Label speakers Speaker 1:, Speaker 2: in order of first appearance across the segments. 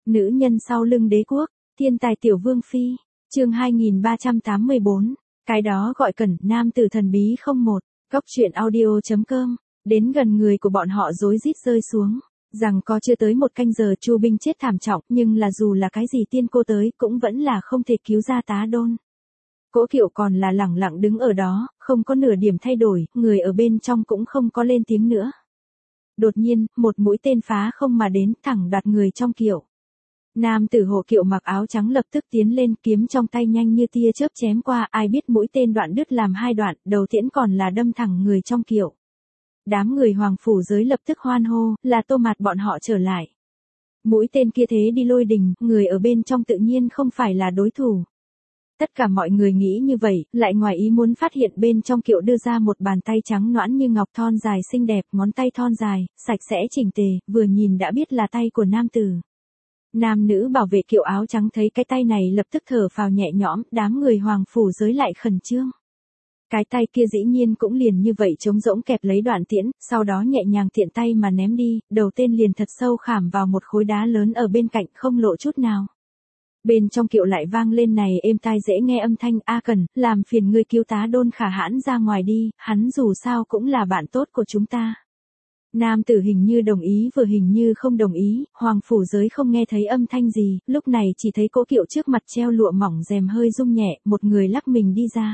Speaker 1: Nữ nhân sau lưng đế quốc, thiên tài tiểu vương phi, chương 2384, cái đó gọi cẩn nam tử thần bí 01, góc truyện audio.com, đến gần người của bọn họ rối rít rơi xuống, rằng có chưa tới một canh giờ Chu binh chết thảm trọng, nhưng là dù là cái gì tiên cô tới cũng vẫn là không thể cứu ra Tá Đôn. Cỗ Kiệu còn là lẳng lặng đứng ở đó, không có nửa điểm thay đổi, người ở bên trong cũng không có lên tiếng nữa. Đột nhiên, một mũi tên phá không mà đến, thẳng đoạt người trong kiệu. Nam tử hộ kiệu mặc áo trắng lập tức tiến lên, kiếm trong tay nhanh như tia chớp chém qua, ai biết mũi tên đoạn đứt làm hai đoạn, đầu tiễn còn là đâm thẳng người trong kiệu. Đám người hoàng phủ giới lập tức hoan hô, là Tô Mạt bọn họ trở lại. Mũi tên kia thế đi lôi đình, người ở bên trong tự nhiên không phải là đối thủ. Tất cả mọi người nghĩ như vậy, lại ngoài ý muốn phát hiện bên trong kiệu đưa ra một bàn tay trắng nõn như ngọc thon dài xinh đẹp, ngón tay thon dài, sạch sẽ chỉnh tề, vừa nhìn đã biết là tay của nam tử. Nam nữ bảo vệ kiệu áo trắng thấy cái tay này lập tức thở phào nhẹ nhõm, đám người hoàng phủ giới lại khẩn trương. Cái tay kia dĩ nhiên cũng liền như vậy trống rỗng kẹp lấy đoạn tiễn, sau đó nhẹ nhàng tiện tay mà ném đi, đầu tên liền thật sâu khảm vào một khối đá lớn ở bên cạnh không lộ chút nào. Bên trong kiệu lại vang lên này êm tai dễ nghe âm thanh, A Cần, làm phiền ngươi cứu Tá Đôn Khả Hãn ra ngoài đi, hắn dù sao cũng là bạn tốt của chúng ta. Nam tử hình như đồng ý vừa hình như không đồng ý, hoàng phủ giới không nghe thấy âm thanh gì, lúc này chỉ thấy cỗ kiệu trước mặt treo lụa mỏng rèm hơi rung nhẹ, một người lắc mình đi ra.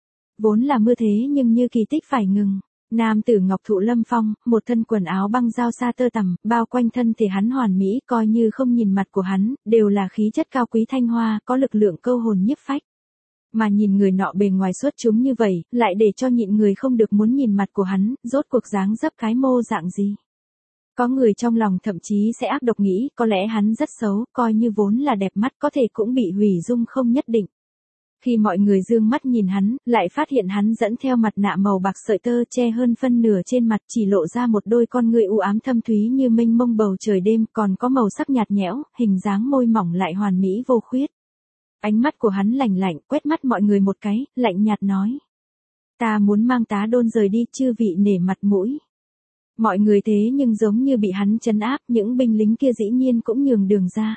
Speaker 1: Vốn là mưa thế nhưng như kỳ tích phải ngừng. Nam tử ngọc thụ lâm phong, một thân quần áo băng giao sa tơ tằm, bao quanh thân thể hắn hoàn mỹ, coi như không nhìn mặt của hắn, đều là khí chất cao quý thanh hoa, có lực lượng câu hồn nhiếp phách. Mà nhìn người nọ bề ngoài xuất chúng như vậy, lại để cho nhịn người không được muốn nhìn mặt của hắn, rốt cuộc dáng dấp cái mô dạng gì. Có người trong lòng thậm chí sẽ ác độc nghĩ, có lẽ hắn rất xấu, coi như vốn là đẹp mắt có thể cũng bị hủy dung không nhất định. Khi mọi người dương mắt nhìn hắn, lại phát hiện hắn dẫn theo mặt nạ màu bạc sợi tơ che hơn phân nửa trên mặt, chỉ lộ ra một đôi con ngươi u ám thâm thúy như mênh mông bầu trời đêm, còn có màu sắc nhạt nhẽo, hình dáng môi mỏng lại hoàn mỹ vô khuyết. Ánh mắt của hắn lạnh lạnh, quét mắt mọi người một cái, lạnh nhạt nói: "Ta muốn mang Tá Đôn rời đi, chư vị nể mặt mũi." Mọi người thế nhưng giống như bị hắn trấn áp, những binh lính kia dĩ nhiên cũng nhường đường ra.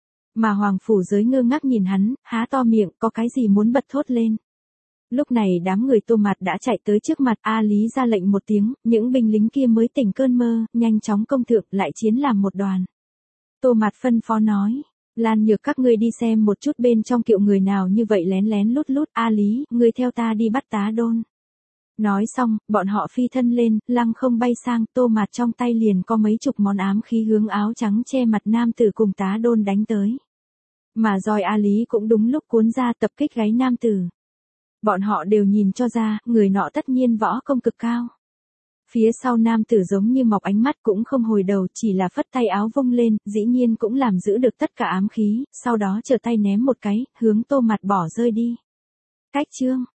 Speaker 1: Mà hoàng phủ giới ngơ ngác nhìn hắn, há to miệng, có cái gì muốn bật thốt lên. Lúc này đám người Tô Mạt đã chạy tới trước mặt, A Lý ra lệnh một tiếng, những binh lính kia mới tỉnh cơn mơ, nhanh chóng công thượng, lại chiến làm một đoàn. Tô Mạt phân phó nói: "Lan Nhược, các ngươi đi xem một chút bên trong kiệu người nào như vậy lén lén lút lút, A Lý, ngươi theo ta đi bắt Tá Đôn." Nói xong, bọn họ phi thân lên, lăng không bay sang, Tô Mạt trong tay liền có mấy chục món ám khí hướng áo trắng che mặt nam tử cùng Tá Đôn đánh tới. Mà roi A Lý cũng đúng lúc cuốn ra tập kích gáy nam tử. Bọn họ đều nhìn cho ra, người nọ tất nhiên võ công cực cao. Phía sau nam tử giống như mọc ánh mắt cũng không hồi đầu, chỉ là phất tay áo vung lên, dĩ nhiên cũng làm giữ được tất cả ám khí, sau đó trở tay ném một cái, hướng Tô Mạt bỏ rơi đi. Cách chương